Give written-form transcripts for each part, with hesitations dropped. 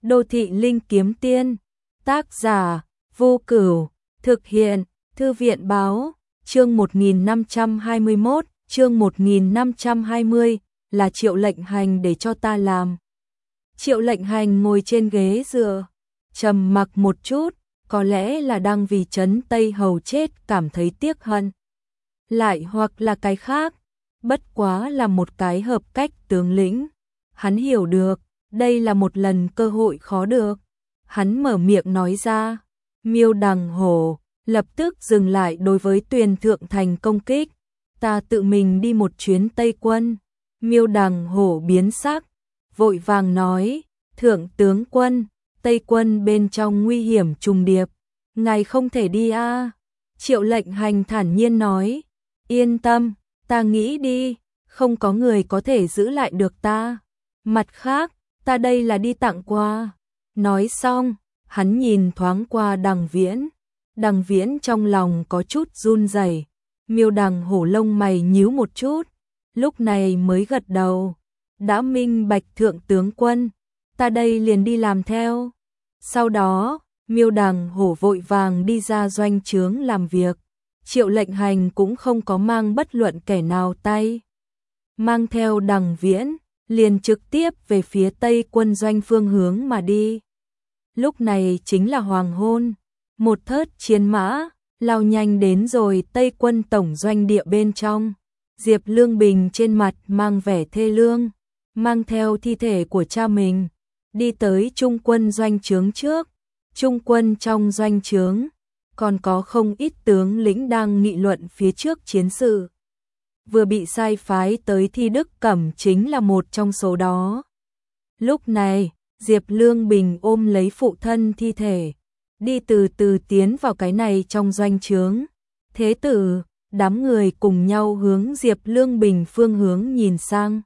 Đô thị linh kiếm tiên, tác giả, Vô Cửu, thực hiện, Thư viện báo, chương 1521, chương 1520, là Triệu Lệnh Hành để cho ta làm. Triệu Lệnh Hành ngồi trên ghế dựa, trầm mặc một chút, có lẽ là đang vì Trấn Tây Hầu chết cảm thấy tiếc hận. Lại hoặc là cái khác, bất quá là một cái hợp cách tướng lĩnh. Hắn hiểu được, đây là một lần cơ hội khó được. Hắn mở miệng nói ra, Miêu Đằng Hổ lập tức dừng lại đối với Tuyền Thượng Thành công kích. Ta tự mình đi một chuyến Tây quân. Miêu Đằng Hổ biến sắc, vội vàng nói, Thượng tướng quân, Tây quân bên trong nguy hiểm trùng điệp, ngài không thể đi a. Triệu Lệnh Hành thản nhiên nói, yên tâm, ta nghĩ đi, không có người có thể giữ lại được ta. Mặt khác, ta đây là đi tặng quà. Nói xong, hắn nhìn thoáng qua Đằng Viễn. Đằng Viễn trong lòng có chút run rẩy. Miêu Đằng Hổ lông mày nhíu một chút, lúc này mới gật đầu. Đã minh bạch thượng tướng quân, ta đây liền đi làm theo. Sau đó, Miêu Đằng Hổ vội vàng đi ra doanh trướng làm việc. Triệu Lệnh Hành cũng không có mang bất luận kẻ nào tay. Mang theo Đằng Viễn, liền trực tiếp về phía Tây quân doanh phương hướng mà đi. Lúc này chính là hoàng hôn, một thớt chiến mã lao nhanh đến rồi Tây quân tổng doanh địa bên trong. Diệp Lương Bình trên mặt mang vẻ thê lương, mang theo thi thể của cha mình, đi tới trung quân doanh trướng trước. Trung quân trong doanh trướng, còn có không ít tướng lĩnh đang nghị luận phía trước chiến sự. Vừa bị sai phái tới Thi Đức Cẩm chính là một trong số đó. Lúc này, Diệp Lương Bình ôm lấy phụ thân thi thể, đi từ từ tiến vào cái này trong doanh trướng. Thế tử, đám người cùng nhau hướng Diệp Lương Bình phương hướng nhìn sang.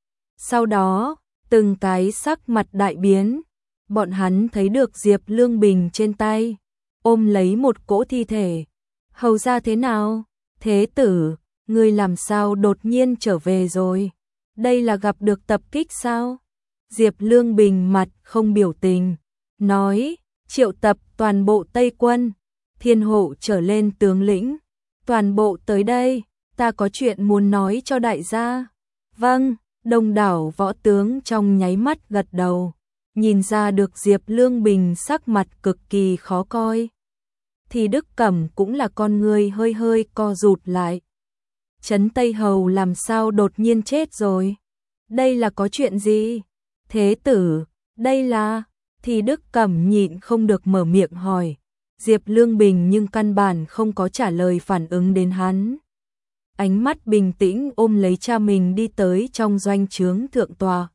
Sau đó, từng cái sắc mặt đại biến, bọn hắn thấy được Diệp Lương Bình trên tay, ôm lấy một cỗ thi thể. Hầu ra thế nào? Thế tử, ngươi làm sao đột nhiên trở về rồi? Đây là gặp được tập kích sao? Diệp Lương Bình mặt không biểu tình, nói, triệu tập toàn bộ Tây quân, thiên hộ trở lên tướng lĩnh, toàn bộ tới đây, ta có chuyện muốn nói cho đại gia. Vâng, đông đảo võ tướng trong nháy mắt gật đầu, nhìn ra được Diệp Lương Bình sắc mặt cực kỳ khó coi. Thì Đức Cẩm cũng là con người hơi hơi co rụt lại. Trấn Tây Hầu làm sao đột nhiên chết rồi? Đây là có chuyện gì? Thế tử, đây là... Thì Đức Cẩm nhịn không được mở miệng hỏi. Diệp Lương Bình nhưng căn bản không có trả lời phản ứng đến hắn. Ánh mắt bình tĩnh ôm lấy cha mình đi tới trong doanh trướng thượng tòa.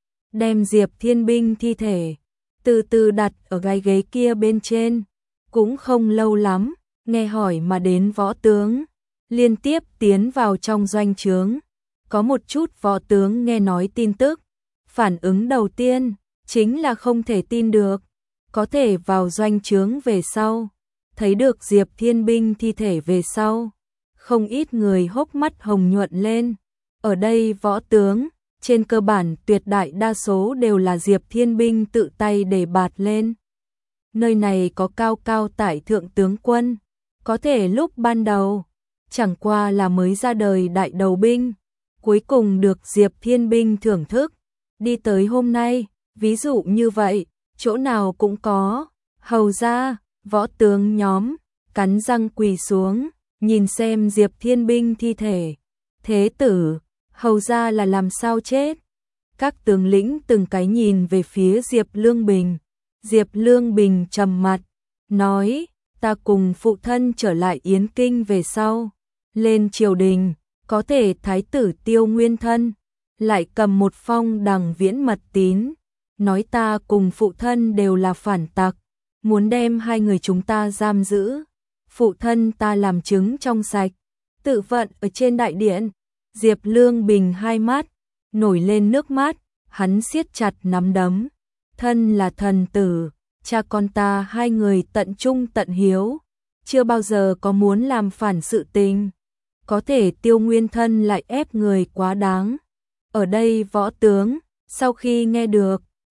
Đem Diệp Thiên Binh thi thể, từ từ đặt ở gai ghế kia bên trên. Cũng không lâu lắm, nghe hỏi mà đến võ tướng, liên tiếp tiến vào trong doanh trướng. Có một chút võ tướng nghe nói tin tức, phản ứng đầu tiên chính là không thể tin được. Có thể vào doanh trướng về sau, thấy được Diệp Thiên Binh thi thể về sau, không ít người hốc mắt hồng nhuận lên. Ở đây võ tướng, trên cơ bản tuyệt đại đa số đều là Diệp Thiên Binh tự tay để bạt lên. Nơi này có cao cao tại thượng tướng quân, có thể lúc ban đầu, chẳng qua là mới ra đời đại đầu binh, cuối cùng được Diệp Thiên Binh thưởng thức. Đi tới hôm nay, ví dụ như vậy, chỗ nào cũng có. Hầu ra, võ tướng nhóm, cắn răng quỳ xuống, nhìn xem Diệp Thiên Binh thi thể. Thế tử, hầu ra là làm sao chết? Các tướng lĩnh từng cái nhìn về phía Diệp Lương Bình. Diệp Lương Bình trầm mặt, nói, ta cùng phụ thân trở lại Yến Kinh về sau. Lên triều đình, có thể thái tử Tiêu Nguyên Thân, lại cầm một phong Đằng Viễn mật tín, nói ta cùng phụ thân đều là phản tặc, muốn đem hai người chúng ta giam giữ. Phụ thân ta làm chứng trong sạch, tự vận ở trên đại điện. Diệp Lương Bình hai mắt nổi lên nước mắt, hắn siết chặt nắm đấm. Thân là thần tử, cha con ta hai người tận trung tận hiếu, chưa bao giờ có muốn làm phản sự tình. Có thể Tiêu Nguyên Thân lại ép người quá đáng. Ở đây võ tướng, sau khi nghe được,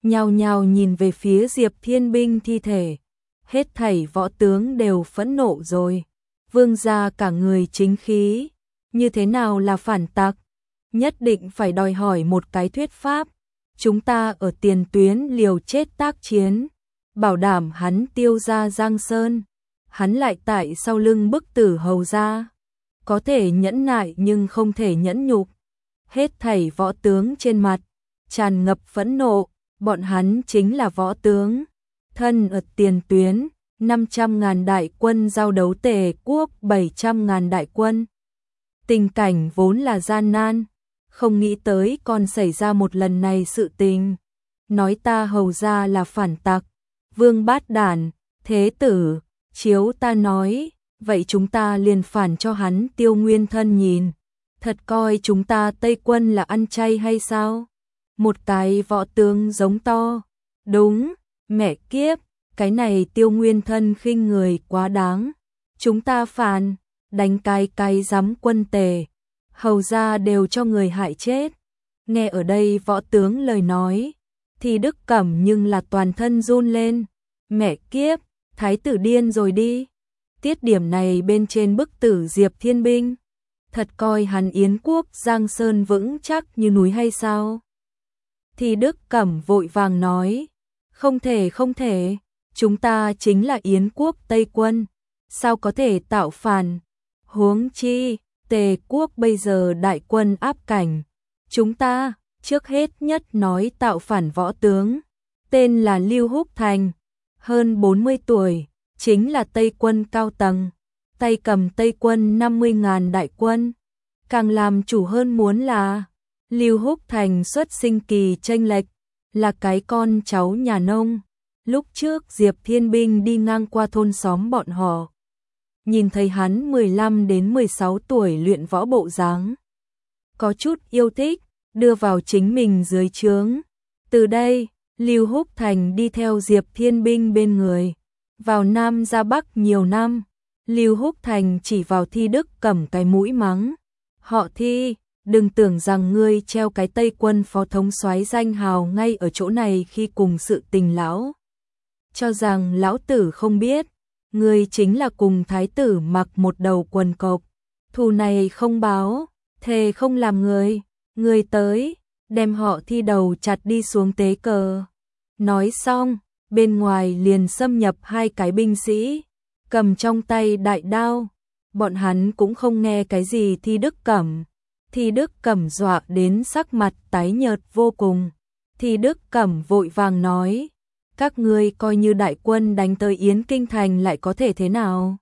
nhao nhao nhìn về phía Diệp Thiên Binh thi thể. Hết thảy võ tướng đều phẫn nộ rồi. Vương gia cả người chính khí, như thế nào là phản tặc? Nhất định phải đòi hỏi một cái thuyết pháp. Chúng ta ở tiền tuyến liều chết tác chiến, bảo đảm hắn tiêu ra Giang Sơn. Hắn lại tại sau lưng bức tử hầu ra. Có thể nhẫn nại nhưng không thể nhẫn nhục. Hết thảy võ tướng trên mặt tràn ngập phẫn nộ, bọn hắn chính là võ tướng. Thân ở tiền tuyến, 500.000 đại quân giao đấu Tề quốc 700.000 đại quân. Tình cảnh vốn là gian nan, không nghĩ tới còn xảy ra một lần này sự tình. Nói ta hầu ra là phản tặc, vương bát đản, thế tử, chiếu ta nói, vậy chúng ta liền phản cho hắn tiêu nguyên thân nhìn. Thật coi chúng ta Tây quân là ăn chay hay sao? Một cái võ tướng giống to. Đúng, mẹ kiếp, cái này tiêu nguyên thân khinh người quá đáng. Chúng ta phản, đánh cái giám quân Tề. Hầu ra đều cho người hại chết. Nghe ở đây võ tướng lời nói, thì Đức Cẩm nhưng là toàn thân run lên. Mẹ kiếp, thái tử điên rồi đi. Tiết điểm này bên trên bức tử Diệp Thiên Binh. Thật coi hắn Yến quốc Giang Sơn vững chắc như núi hay sao? Thì Đức Cẩm vội vàng nói, không thể, chúng ta chính là Yến quốc Tây quân, sao có thể tạo phản? Huống chi, Tề quốc bây giờ đại quân áp cảnh, chúng ta trước hết nhất nói tạo phản võ tướng, tên là Lưu Húc Thành, hơn 40 tuổi, chính là Tây quân cao tầng, tay cầm Tây quân 50.000 đại quân, càng làm chủ hơn muốn là Lưu Húc Thành xuất sinh kỳ chênh lệch, là cái con cháu nhà nông. Lúc trước Diệp Thiên Binh đi ngang qua thôn xóm bọn họ, nhìn thấy hắn 15 đến 16 tuổi luyện võ bộ dáng, có chút yêu thích, đưa vào chính mình dưới trướng. Từ đây, Lưu Húc Thành đi theo Diệp Thiên Binh bên người, vào Nam ra Bắc nhiều năm. Lưu Húc Thành chỉ vào Thi Đức Cẩm cái mũi mắng, họ Thi, đừng tưởng rằng ngươi treo cái Tây quân phó thống soái danh hào ngay ở chỗ này khi cùng sự tình lão. Cho rằng lão tử không biết, ngươi chính là cùng thái tử mặc một đầu quần cộc, thù này không báo, thề không làm người, ngươi tới, đem họ Thi đầu chặt đi xuống tế cờ. Nói xong, bên ngoài liền xâm nhập hai cái binh sĩ, cầm trong tay đại đao, bọn hắn cũng không nghe cái gì Thi Đức Cẩm. Thi Đức Cẩm dọa đến sắc mặt tái nhợt vô cùng. Thi Đức Cẩm vội vàng nói, các ngươi coi như đại quân đánh tới Yến Kinh Thành lại có thể thế nào?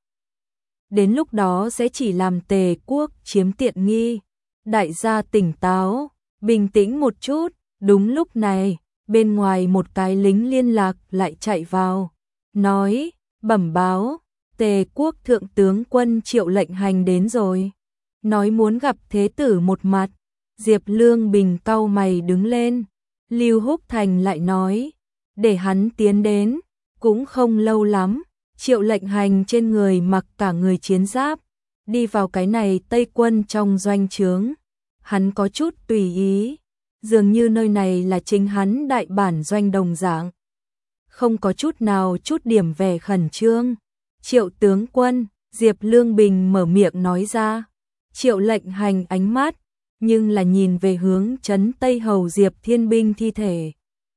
Đến lúc đó sẽ chỉ làm Tề quốc chiếm tiện nghi. Đại gia tỉnh táo, bình tĩnh một chút. Đúng lúc này, bên ngoài một cái lính liên lạc lại chạy vào, nói, bẩm báo, Tề quốc thượng tướng quân Triệu Lệnh Hành đến rồi. Nói muốn gặp thế tử một mặt. Diệp Lương Bình cau mày đứng lên. Lưu Húc Thành lại nói, để hắn tiến đến. Cũng không lâu lắm, Triệu Lệnh Hành trên người mặc cả người chiến giáp, đi vào cái này Tây quân trong doanh trướng. Hắn có chút tùy ý, dường như nơi này là chính hắn đại bản doanh đồng dạng. Không có chút nào chút điểm vẻ khẩn trương. Triệu tướng quân, Diệp Lương Bình mở miệng nói ra. Triệu Lệnh Hành ánh mắt, nhưng là nhìn về hướng trấn Tây Hầu Diệp Thiên Binh thi thể.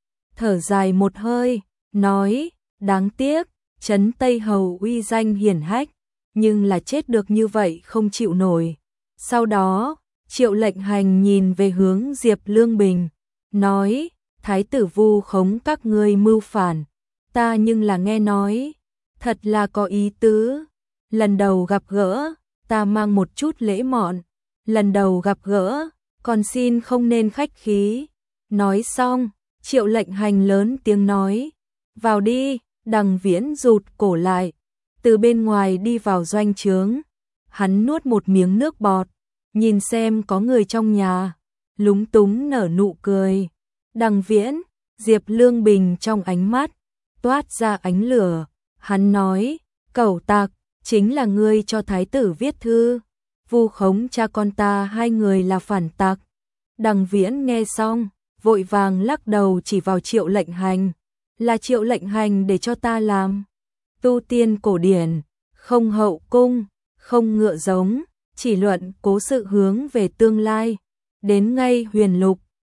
Thở dài một hơi, nói, đáng tiếc, trấn Tây Hầu uy danh hiển hách, nhưng là chết được như vậy không chịu nổi. Sau đó, Triệu Lệnh Hành nhìn về hướng Diệp Lương Bình, nói, thái tử vu khống các ngươi mưu phản, ta nhưng là nghe nói, thật là có ý tứ. Lần đầu gặp gỡ, ta mang một chút lễ mọn, lần đầu gặp gỡ, còn xin không nên khách khí. Nói xong, Triệu Lệnh Hành lớn tiếng nói, vào đi. Đằng Viễn rụt cổ lại, từ bên ngoài đi vào doanh trướng. Hắn nuốt một miếng nước bọt, nhìn xem có người trong nhà, lúng túng nở nụ cười. Đằng Viễn, Diệp Lương Bình trong ánh mắt toát ra ánh lửa, hắn nói, cẩu tặc, chính là ngươi cho thái tử viết thư, vu khống cha con ta hai người là phản tặc. Đằng Viễn nghe xong, vội vàng lắc đầu chỉ vào Triệu Lệnh Hành, là Triệu Lệnh Hành để cho ta làm. Tu tiên cổ điển, không hậu cung, không ngựa giống, chỉ luận cố sự hướng về tương lai, đến ngay huyền lục,